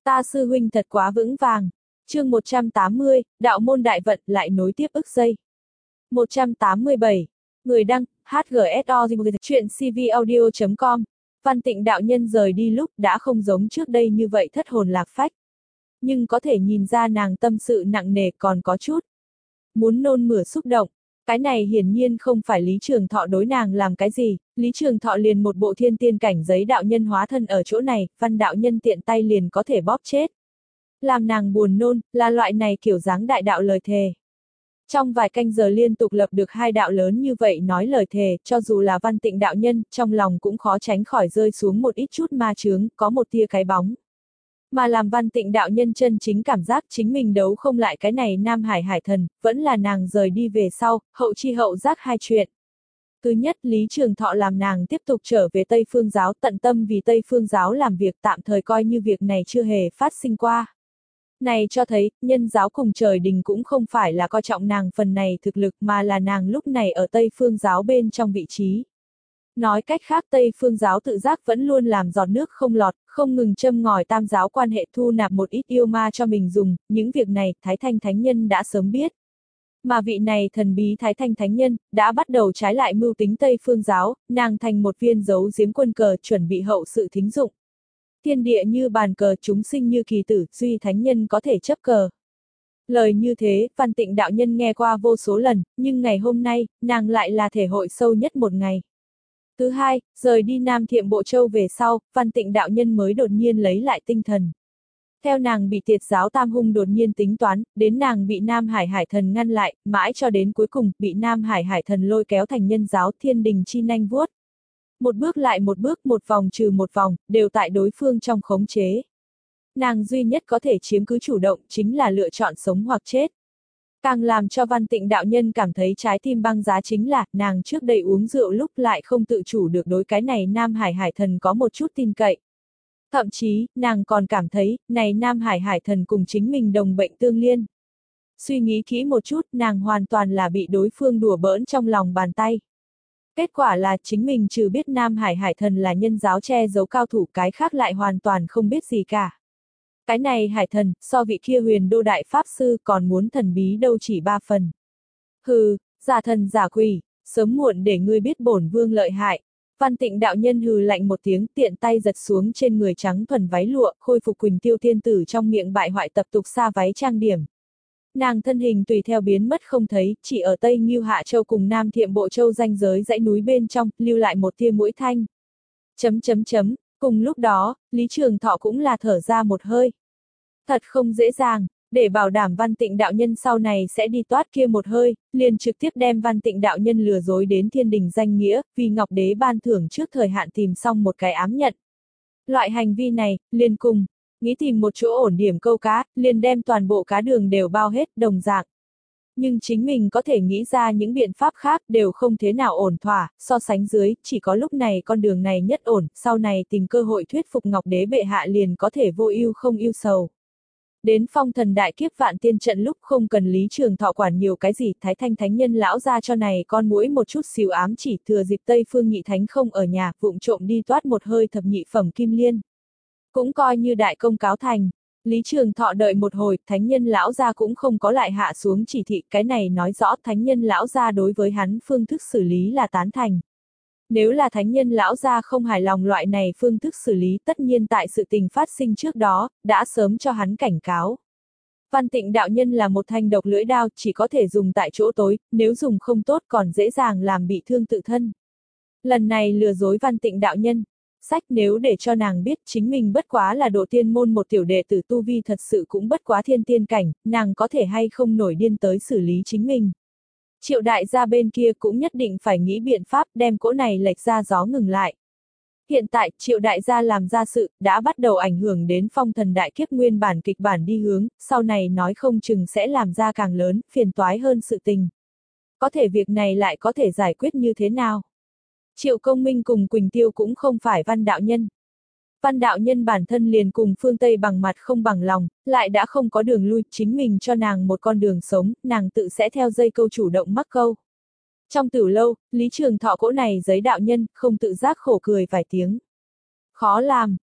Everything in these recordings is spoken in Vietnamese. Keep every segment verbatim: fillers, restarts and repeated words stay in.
Ta sư huynh thật quá vững vàng. Chương một trăm tám mươi, đạo môn đại vận lại nối tiếp ức dây. một trăm tám mươi bảy. Người đăng, hát giê ét o chuyện cvaudio chấm com. Văn Tịnh đạo nhân rời đi lúc đã không giống trước đây như vậy thất hồn lạc phách. Nhưng có thể nhìn ra nàng tâm sự nặng nề còn có chút muốn nôn mửa xúc động. Cái này hiển nhiên không phải Lý Trường Thọ đối nàng làm cái gì, Lý Trường Thọ liền một bộ thiên tiên cảnh giấy đạo nhân hóa thân ở chỗ này, văn đạo nhân tiện tay liền có thể bóp chết. Làm nàng buồn nôn, là loại này kiểu dáng đại đạo lời thề. Trong vài canh giờ liên tục lập được hai đạo lớn như vậy nói lời thề, cho dù là Văn Tịnh đạo nhân, trong lòng cũng khó tránh khỏi rơi xuống một ít chút ma chướng, có một tia cái bóng. Mà làm Văn Tịnh đạo nhân chân chính cảm giác chính mình đấu không lại cái này Nam Hải Hải Thần, vẫn là nàng rời đi về sau, hậu chi hậu giác hai chuyện. Thứ nhất, Lý Trường Thọ làm nàng tiếp tục trở về Tây Phương Giáo, tận tâm vì Tây Phương Giáo làm việc, tạm thời coi như việc này chưa hề phát sinh qua. Này cho thấy, nhân giáo cùng trời đình cũng không phải là coi trọng nàng phần này thực lực mà là nàng lúc này ở Tây Phương Giáo bên trong vị trí. Nói cách khác Tây Phương Giáo tự giác vẫn luôn làm giọt nước không lọt, không ngừng châm ngòi tam giáo quan hệ thu nạp một ít yêu ma cho mình dùng, những việc này Thái Thanh Thánh Nhân đã sớm biết. Mà vị này thần bí Thái Thanh Thánh Nhân, đã bắt đầu trái lại mưu tính Tây Phương Giáo, nàng thành một viên dấu giếm quân cờ chuẩn bị hậu sự thính dụng. Thiên địa như bàn cờ, chúng sinh như kỳ tử, duy Thánh Nhân có thể chấp cờ. Lời như thế, Văn Tịnh đạo nhân nghe qua vô số lần, nhưng ngày hôm nay, nàng lại là thể hội sâu nhất một ngày. Thứ hai, rời đi Nam Thiệm Bộ Châu về sau, Văn Tịnh đạo nhân mới đột nhiên lấy lại tinh thần. Theo nàng bị Tiệt giáo Tam Hung đột nhiên tính toán, đến nàng bị Nam Hải Hải Thần ngăn lại, mãi cho đến cuối cùng, bị Nam Hải Hải Thần lôi kéo thành nhân giáo Thiên Đình chi nanh vuốt. Một bước lại một bước, một vòng trừ một vòng, đều tại đối phương trong khống chế. Nàng duy nhất có thể chiếm cứ chủ động, chính là lựa chọn sống hoặc chết. Càng làm cho Văn Tịnh đạo nhân cảm thấy trái tim băng giá chính là, nàng trước đây uống rượu lúc lại không tự chủ được đối cái này Nam Hải Hải Thần có một chút tin cậy. Thậm chí, nàng còn cảm thấy, này Nam Hải Hải Thần cùng chính mình đồng bệnh tương liên. Suy nghĩ kỹ một chút, nàng hoàn toàn là bị đối phương đùa bỡn trong lòng bàn tay. Kết quả là chính mình trừ biết Nam Hải Hải Thần là nhân giáo che giấu cao thủ, cái khác lại hoàn toàn không biết gì cả. Cái này Hải Thần, so vị kia Huyền Đô Đại Pháp Sư còn muốn thần bí đâu chỉ ba phần. Hừ, giả thần giả quỷ, sớm muộn để ngươi biết bổn vương lợi hại. Văn Tịnh đạo nhân hừ lạnh một tiếng, tiện tay giật xuống trên người trắng thuần váy lụa, khôi phục Quỳnh Tiêu Thiên Tử trong miệng bại hoại tập tục xa váy trang điểm. Nàng thân hình tùy theo biến mất không thấy, chỉ ở Tây Ngưu Hạ Châu cùng Nam Thiệm Bộ Châu ranh giới dãy núi bên trong, lưu lại một tia mũi thanh. Chấm chấm chấm, cùng lúc đó, Lý Trường Thọ cũng là thở ra một hơi. Thật không dễ dàng, để bảo đảm Văn Tịnh đạo nhân sau này sẽ đi toát kia một hơi, liền trực tiếp đem Văn Tịnh đạo nhân lừa dối đến Thiên Đình danh nghĩa, vì Ngọc Đế ban thưởng trước thời hạn tìm xong một cái ám nhận. Loại hành vi này, liền cùng nghĩ tìm một chỗ ổn điểm câu cá, liền đem toàn bộ cá đường đều bao hết, đồng dạng. Nhưng chính mình có thể nghĩ ra những biện pháp khác đều không thế nào ổn thỏa, so sánh dưới, chỉ có lúc này con đường này nhất ổn, sau này tìm cơ hội thuyết phục Ngọc Đế bệ hạ liền có thể vô ưu không ưu sầu. Đến phong thần đại kiếp vạn tiên trận lúc không cần Lý Trường Thọ quản nhiều cái gì, Thái Thanh Thánh Nhân lão ra cho này con muỗi một chút xíu ám chỉ, thừa dịp Tây Phương Nhị Thánh không ở nhà, vụng trộm đi toát một hơi thập nhị phẩm kim liên. Cũng coi như đại công cáo thành. Lý Trường Thọ đợi một hồi, Thánh Nhân lão gia cũng không có lại hạ xuống chỉ thị, cái này nói rõ Thánh Nhân lão gia đối với hắn phương thức xử lý là tán thành. Nếu là Thánh Nhân lão gia không hài lòng loại này phương thức xử lý, tất nhiên tại sự tình phát sinh trước đó, đã sớm cho hắn cảnh cáo. Văn Tịnh đạo nhân là một thanh độc lưỡi đao, chỉ có thể dùng tại chỗ tối, nếu dùng không tốt còn dễ dàng làm bị thương tự thân. Lần này lừa dối Văn Tịnh đạo nhân, sách nếu để cho nàng biết chính mình bất quá là độ tiên môn một tiểu đệ tử tu vi thật sự cũng bất quá thiên tiên cảnh, nàng có thể hay không nổi điên tới xử lý chính mình. Triệu đại gia bên kia cũng nhất định phải nghĩ biện pháp đem cỗ này lệch ra gió ngừng lại. Hiện tại, Triệu đại gia làm ra sự, đã bắt đầu ảnh hưởng đến phong thần đại kiếp nguyên bản kịch bản đi hướng, sau này nói không chừng sẽ làm ra càng lớn, phiền toái hơn sự tình. Có thể việc này lại có thể giải quyết như thế nào? Triệu Công Minh cùng Quỳnh Tiêu cũng không phải Văn đạo nhân. Văn đạo nhân bản thân liền cùng phương Tây bằng mặt không bằng lòng, lại đã không có đường lui, chính mình cho nàng một con đường sống, nàng tự sẽ theo dây câu chủ động mắc câu. Trong tử lâu, Lý Trường Thọ cỗ này giấy đạo nhân, không tự giác khổ cười vài tiếng. Khó làm,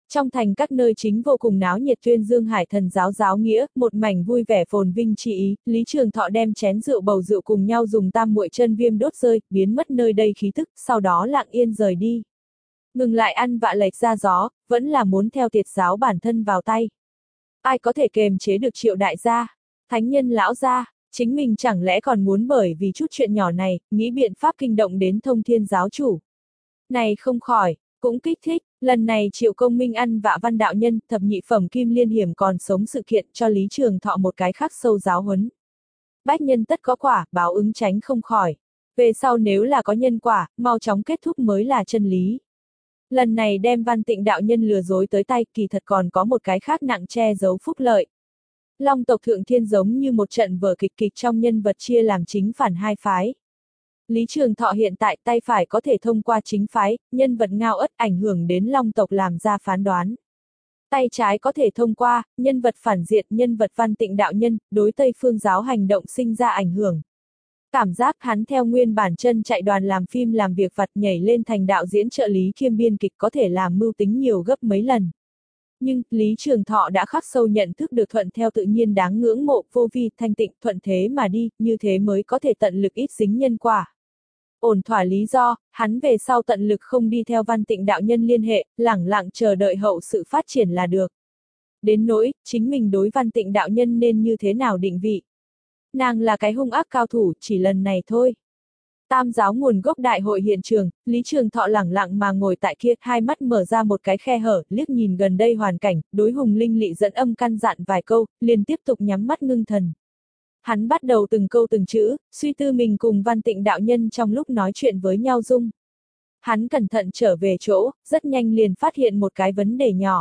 Trong thành các nơi chính vô cùng náo nhiệt, tuyên dương hải thần giáo giáo nghĩa, một mảnh vui vẻ phồn vinh chi ý. Lý Trường Thọ đem chén rượu bầu rượu cùng nhau dùng tam muội chân viêm đốt rơi, biến mất nơi đây khí tức, sau đó lặng yên rời đi. Ngừng lại ăn vạ lệch ra gió, vẫn là muốn theo tiệt giáo bản thân vào tay. Ai có thể kềm chế được Triệu đại gia, thánh nhân lão gia, chính mình chẳng lẽ còn muốn bởi vì chút chuyện nhỏ này, nghĩ biện pháp kinh động đến Thông Thiên giáo chủ. Này không khỏi, cũng kích thích, lần này Triệu Công Minh ăn vạ Văn đạo nhân, thập nhị phẩm kim liên hiểm còn sống sự kiện cho Lý Trường Thọ một cái khắc sâu giáo huấn. Bách nhân tất có quả, báo ứng tránh không khỏi. Về sau nếu là có nhân quả, mau chóng kết thúc mới là chân lý. Lần này đem Văn Tịnh đạo nhân lừa dối tới tay, kỳ thật còn có một cái khác nặng che giấu phúc lợi. Long tộc Thượng Thiên giống như một trận vở kịch kịch trong nhân vật chia làm chính phản hai phái. Lý Trường Thọ hiện tại tay phải có thể thông qua chính phái, nhân vật Ngao Ất ảnh hưởng đến Long tộc làm ra phán đoán. Tay trái có thể thông qua, nhân vật phản diện, nhân vật Văn Tịnh đạo nhân, đối Tây Phương giáo hành động sinh ra ảnh hưởng. Cảm giác hắn theo nguyên bản chân chạy đoàn làm phim làm việc vặt nhảy lên thành đạo diễn trợ lý kiêm biên kịch có thể làm mưu tính nhiều gấp mấy lần. Nhưng, Lý Trường Thọ đã khắc sâu nhận thức được thuận theo tự nhiên đáng ngưỡng mộ, vô vi, thanh tịnh, thuận thế mà đi, như thế mới có thể tận lực ít dính nhân quả. Ổn thỏa lý do, hắn về sau tận lực không đi theo Văn Tịnh đạo nhân liên hệ, lẳng lặng chờ đợi hậu sự phát triển là được. Đến nỗi, chính mình đối Văn Tịnh đạo nhân nên như thế nào định vị. Nàng là cái hung ác cao thủ, chỉ lần này thôi. Tam giáo nguồn gốc đại hội hiện trường, Lý Trường Thọ lẳng lặng mà ngồi tại kia, hai mắt mở ra một cái khe hở, liếc nhìn gần đây hoàn cảnh, đối Hùng Linh Lị dẫn âm căn dặn vài câu, liền tiếp tục nhắm mắt ngưng thần. Hắn bắt đầu từng câu từng chữ, suy tư mình cùng Văn Tịnh đạo nhân trong lúc nói chuyện với nhau dung. Hắn cẩn thận trở về chỗ, rất nhanh liền phát hiện một cái vấn đề nhỏ.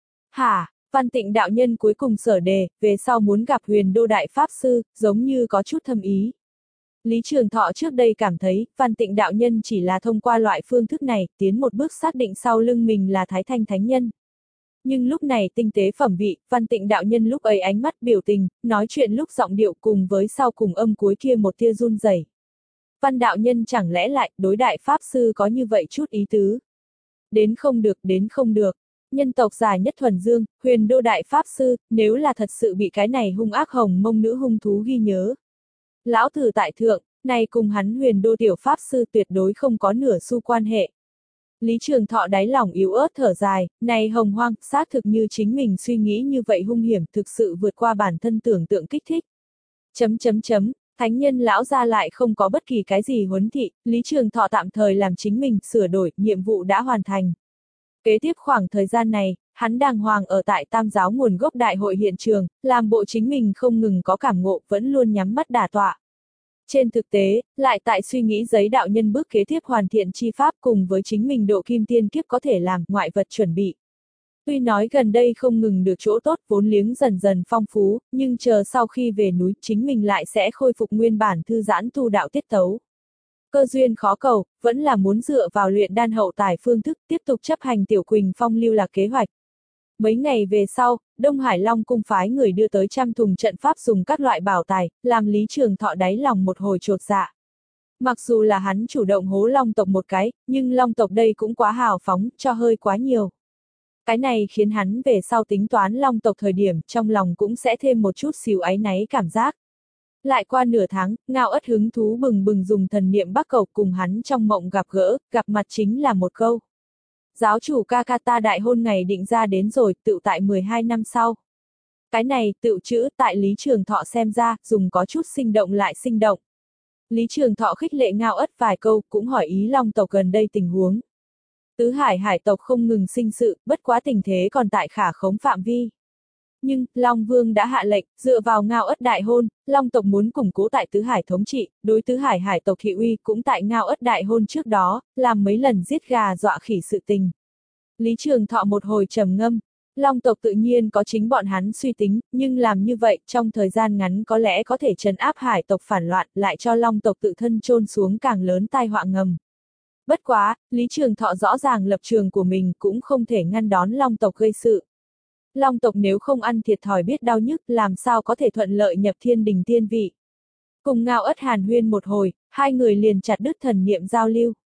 Hả? Văn Tịnh đạo nhân cuối cùng sở đề, về sau muốn gặp Huyền Đô Đại Pháp Sư, giống như có chút thâm ý. Lý Trường Thọ trước đây cảm thấy, Văn Tịnh đạo nhân chỉ là thông qua loại phương thức này, tiến một bước xác định sau lưng mình là Thái Thanh Thánh Nhân. Nhưng lúc này tinh tế phẩm vị, Văn Tịnh đạo nhân lúc ấy ánh mắt biểu tình, nói chuyện lúc giọng điệu cùng với sau cùng âm cuối kia một tia run rẩy. Văn đạo nhân chẳng lẽ lại, đối Đại Pháp Sư có như vậy chút ý tứ. Đến không được, đến không được. Nhân tộc già nhất thuần dương, Huyền Đô Đại Pháp Sư, nếu là thật sự bị cái này hung ác hồng mông nữ hung thú ghi nhớ. Lão tử tại thượng, này cùng hắn Huyền Đô Tiểu Pháp Sư tuyệt đối không có nửa xu quan hệ. Lý Trường Thọ đáy lòng yếu ớt thở dài, này hồng hoang, xác thực như chính mình suy nghĩ như vậy hung hiểm, thực sự vượt qua bản thân tưởng tượng kích thích. Chấm chấm chấm, thánh nhân lão gia lại không có bất kỳ cái gì huấn thị, Lý Trường Thọ tạm thời làm chính mình sửa đổi, nhiệm vụ đã hoàn thành. Kế tiếp khoảng thời gian này, hắn đàng hoàng ở tại Tam giáo nguồn gốc đại hội hiện trường, làm bộ chính mình không ngừng có cảm ngộ, vẫn luôn nhắm mắt đả tọa. Trên thực tế, lại tại suy nghĩ giấy đạo nhân bước kế tiếp hoàn thiện chi pháp cùng với chính mình độ kim tiên kiếp có thể làm ngoại vật chuẩn bị. Tuy nói gần đây không ngừng được chỗ tốt vốn liếng dần dần phong phú, nhưng chờ sau khi về núi chính mình lại sẽ khôi phục nguyên bản thư giãn tu đạo tiết tấu. Cơ duyên khó cầu, vẫn là muốn dựa vào luyện đan hậu tài phương thức tiếp tục chấp hành Tiểu Quỳnh Phong lưu lạc kế hoạch. Mấy ngày về sau, Đông Hải Long cung phái người đưa tới trăm thùng trận pháp dùng các loại bảo tài, làm Lý Trường Thọ đáy lòng một hồi chột dạ. Mặc dù là hắn chủ động hố Long tộc một cái, nhưng Long tộc đây cũng quá hào phóng, cho hơi quá nhiều. Cái này khiến hắn về sau tính toán Long tộc thời điểm, trong lòng cũng sẽ thêm một chút xíu áy náy cảm giác. Lại qua nửa tháng, Ngao Ất hứng thú bừng bừng dùng thần niệm bắc cầu cùng hắn trong mộng gặp gỡ, gặp mặt chính là một câu. Giáo chủ Kakata đại hôn ngày định ra đến rồi, tựu tại mười hai năm sau. Cái này, tựu chữ, tại Lý Trường Thọ xem ra, dùng có chút sinh động lại sinh động. Lý Trường Thọ khích lệ Ngao Ất vài câu, cũng hỏi ý Long tộc gần đây tình huống. Tứ Hải hải tộc không ngừng sinh sự, bất quá tình thế còn tại khả khống phạm vi. Nhưng, Long Vương đã hạ lệnh, dựa vào Ngao Ất đại hôn, Long tộc muốn củng cố tại Tứ Hải thống trị, đối Tứ Hải hải tộc thị uy cũng tại Ngao Ất đại hôn trước đó, làm mấy lần giết gà dọa khỉ sự tình. Lý Trường Thọ một hồi trầm ngâm, Long tộc tự nhiên có chính bọn hắn suy tính, nhưng làm như vậy trong thời gian ngắn có lẽ có thể trấn áp hải tộc phản loạn, lại cho Long tộc tự thân chôn xuống càng lớn tai họa ngầm. Bất quá, Lý Trường Thọ rõ ràng lập trường của mình cũng không thể ngăn đón Long tộc gây sự. Long tộc nếu không ăn thiệt thòi biết đau nhức, làm sao có thể thuận lợi nhập thiên đình tiên vị. Cùng Ngao Ất hàn huyên một hồi, hai người liền chặt đứt thần niệm giao lưu.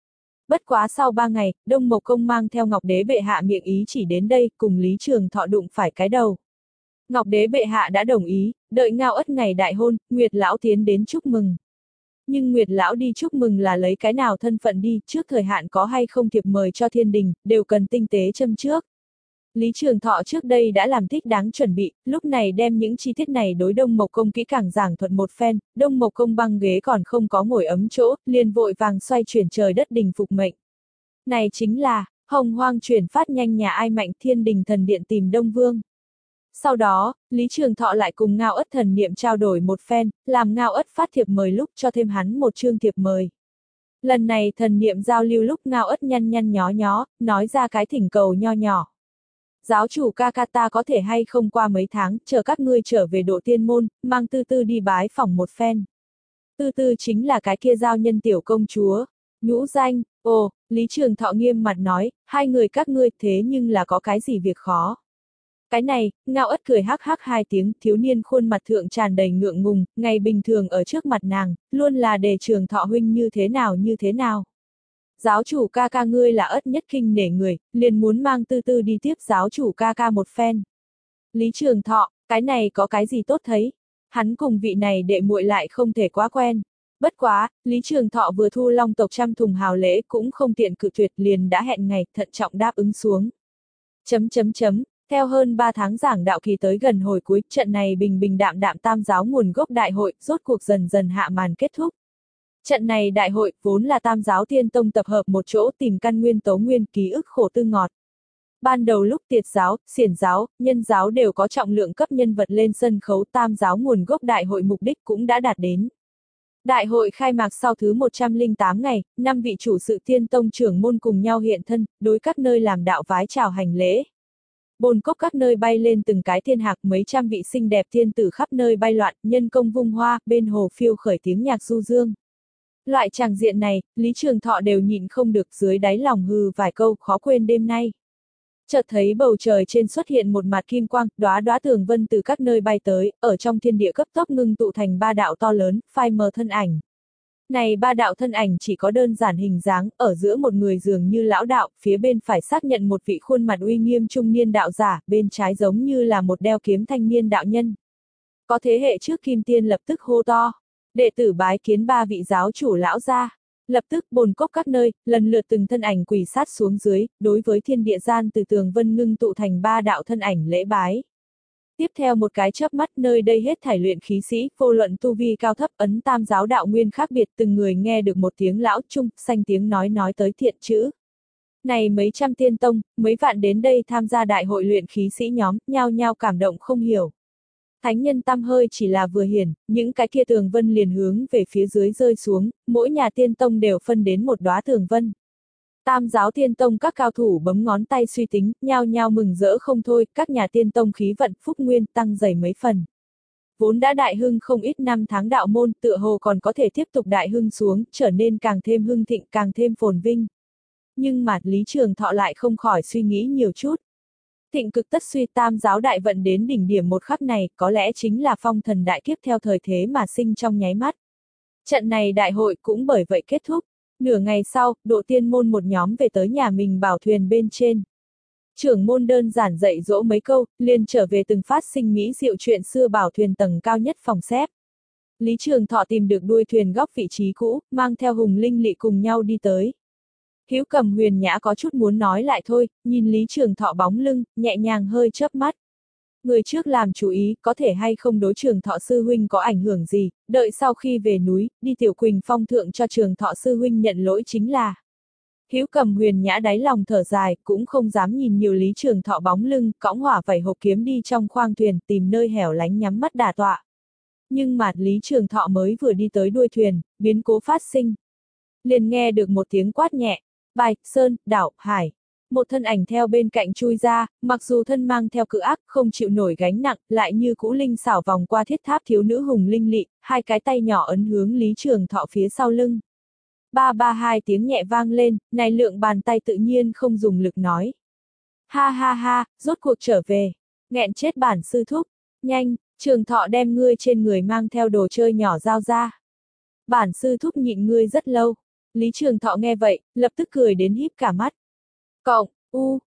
Bất quá sau ba ngày, Đông Mộc Công mang theo Ngọc Đế bệ hạ miệng ý chỉ đến đây, cùng Lý Trường Thọ đụng phải cái đầu. Ngọc Đế bệ hạ đã đồng ý, đợi Ngao Ất ngày đại hôn, Nguyệt Lão tiến đến chúc mừng. Nhưng Nguyệt Lão đi chúc mừng là lấy cái nào thân phận đi, trước thời hạn có hay không thiệp mời cho thiên đình, đều cần tinh tế châm trước. Lý Trường Thọ trước đây đã làm thích đáng chuẩn bị, lúc này đem những chi tiết này đối Đông Mộc Công kỹ càng giảng thuật một phen, Đông Mộc Công băng ghế còn không có ngồi ấm chỗ, liền vội vàng xoay chuyển trời đất đình phục mệnh. Này chính là, hồng hoang chuyển phát nhanh nhà ai mạnh thiên đình thần điện tìm Đông Vương. Sau đó, Lý Trường Thọ lại cùng Ngao Ất thần niệm trao đổi một phen, làm Ngao Ất phát thiệp mời lúc cho thêm hắn một chương thiệp mời. Lần này thần niệm giao lưu lúc Ngao Ất nhăn nhăn nhó nhó, nói ra cái thỉnh cầu nho nhỏ. Giáo chủ ca ca ta có thể hay không qua mấy tháng, chờ các ngươi trở về độ tiên môn, mang Tư Tư đi bái phỏng một phen. Tư Tư chính là cái kia giao nhân tiểu công chúa. Nhũ danh, ồ, Lý Trường Thọ nghiêm mặt nói, hai người các ngươi thế nhưng là có cái gì việc khó. Cái này, Ngao Ất cười hắc hắc hai tiếng, thiếu niên khuôn mặt thượng tràn đầy ngượng ngùng, ngày bình thường ở trước mặt nàng, luôn là đề Trường Thọ huynh như thế nào như thế nào. Giáo chủ ca ca ngươi là Ất nhất kinh nể người, liền muốn mang Tư Tư đi tiếp giáo chủ ca ca một phen. Lý Trường Thọ, cái này có cái gì tốt thấy, hắn cùng vị này đệ muội lại không thể quá quen. Bất quá, Lý Trường Thọ vừa thu Long tộc trăm thùng hào lễ cũng không tiện cự tuyệt liền đã hẹn ngày, thận trọng đáp ứng xuống. Chấm chấm chấm. Theo hơn ba tháng giảng đạo kỳ tới gần hồi cuối, trận này bình bình đạm đạm tam giáo nguồn gốc đại hội, rốt cuộc dần dần hạ màn kết thúc. Trận này đại hội, vốn là tam giáo thiên tông tập hợp một chỗ tìm căn nguyên tố nguyên ký ức khổ tư ngọt. Ban đầu lúc tiệt giáo, xiển giáo, nhân giáo đều có trọng lượng cấp nhân vật lên sân khấu, tam giáo nguồn gốc đại hội mục đích cũng đã đạt đến. Đại hội khai mạc sau thứ một trăm lẻ tám ngày, năm vị chủ sự thiên tông trưởng môn cùng nhau hiện thân, đối các nơi làm đạo vái chào hành lễ. Bồn cốc các nơi bay lên từng cái thiên hạc, mấy trăm vị xinh đẹp thiên tử khắp nơi bay loạn, nhân công vung hoa, bên hồ phiêu khởi tiếng nhạc du dương. Loại tràng diện này, Lý Trường Thọ đều nhịn không được, dưới đáy lòng hừ vài câu, khó quên đêm nay. Chợt thấy bầu trời trên xuất hiện một mặt kim quang, đóa đóa tường vân từ các nơi bay tới, ở trong thiên địa cấp tốc ngưng tụ thành ba đạo to lớn, phai mờ thân ảnh. Này ba đạo thân ảnh chỉ có đơn giản hình dáng, ở giữa một người dường như lão đạo, phía bên phải xác nhận một vị khuôn mặt uy nghiêm trung niên đạo giả, bên trái giống như là một đeo kiếm thanh niên đạo nhân. Có thế hệ trước kim tiên lập tức hô to, đệ tử bái kiến ba vị giáo chủ lão gia. Lập tức bồn cốc các nơi, lần lượt từng thân ảnh quỳ sát xuống dưới, đối với thiên địa gian từ tường vân ngưng tụ thành ba đạo thân ảnh lễ bái. Tiếp theo một cái chớp mắt, nơi đây hết thảy luyện khí sĩ, vô luận tu vi cao thấp, ấn tam giáo đạo nguyên khác biệt, từng người nghe được một tiếng lão trung, xanh tiếng nói nói tới thiện chữ. Này mấy trăm tiên tông, mấy vạn đến đây tham gia đại hội luyện khí sĩ nhóm, nhao nhao cảm động không hiểu. Thánh nhân tam hơi chỉ là vừa hiển, những cái kia tường vân liền hướng về phía dưới rơi xuống, mỗi nhà tiên tông đều phân đến một đóa tường vân. Tam giáo tiên tông các cao thủ bấm ngón tay suy tính, nhao nhao mừng rỡ không thôi, các nhà tiên tông khí vận phúc nguyên tăng dày mấy phần. Vốn đã đại hưng không ít năm tháng đạo môn, tựa hồ còn có thể tiếp tục đại hưng xuống, trở nên càng thêm hưng thịnh, càng thêm phồn vinh. Nhưng mà Lý Trường Thọ lại không khỏi suy nghĩ nhiều chút. Thịnh cực tất suy, tam giáo đại vận đến đỉnh điểm một khắc này, có lẽ chính là phong thần đại kiếp theo thời thế mà sinh trong nháy mắt. Trận này đại hội cũng bởi vậy kết thúc. Nửa ngày sau, độ tiên môn một nhóm về tới nhà mình bảo thuyền bên trên. Trưởng môn đơn giản dạy dỗ mấy câu, liền trở về từng phát sinh mỹ diệu chuyện xưa bảo thuyền tầng cao nhất phòng xếp. Lý Trường Thọ tìm được đuôi thuyền góc vị trí cũ, mang theo Hùng Linh Lị cùng nhau đi tới. Hữu Cầm Huyền Nhã có chút muốn nói lại thôi, nhìn Lý Trường Thọ bóng lưng, nhẹ nhàng hơi chớp mắt. Người trước làm chú ý, có thể hay không đối Trường Thọ sư huynh có ảnh hưởng gì, đợi sau khi về núi, đi Tiểu Quỳnh Phong thượng cho Trường Thọ sư huynh nhận lỗi chính là. Hữu Cầm Huyền Nhã đáy lòng thở dài, cũng không dám nhìn nhiều Lý Trường Thọ bóng lưng, cõng hỏa vảy hộp kiếm đi trong khoang thuyền, tìm nơi hẻo lánh nhắm mắt đả tọa. Nhưng mà Lý Trường Thọ mới vừa đi tới đuôi thuyền, biến cố phát sinh. Liền nghe được một tiếng quát nhẹ, bài, sơn, đảo, hải. Một thân ảnh theo bên cạnh chui ra, mặc dù thân mang theo cự ác, không chịu nổi gánh nặng, lại như cũ linh xảo vòng qua thiết tháp thiếu nữ Hùng Linh Lị, hai cái tay nhỏ ấn hướng Lý Trường Thọ phía sau lưng. Ba ba hai tiếng nhẹ vang lên, này lượng bàn tay tự nhiên không dùng lực nói. Ha ha ha, rốt cuộc trở về. Nghẹn chết bản sư thúc. Nhanh, Trường Thọ đem ngươi trên người mang theo đồ chơi nhỏ giao ra. Bản sư thúc nhịn ngươi rất lâu. Lý Trường Thọ nghe vậy, lập tức cười đến híp cả mắt. Cộng, U,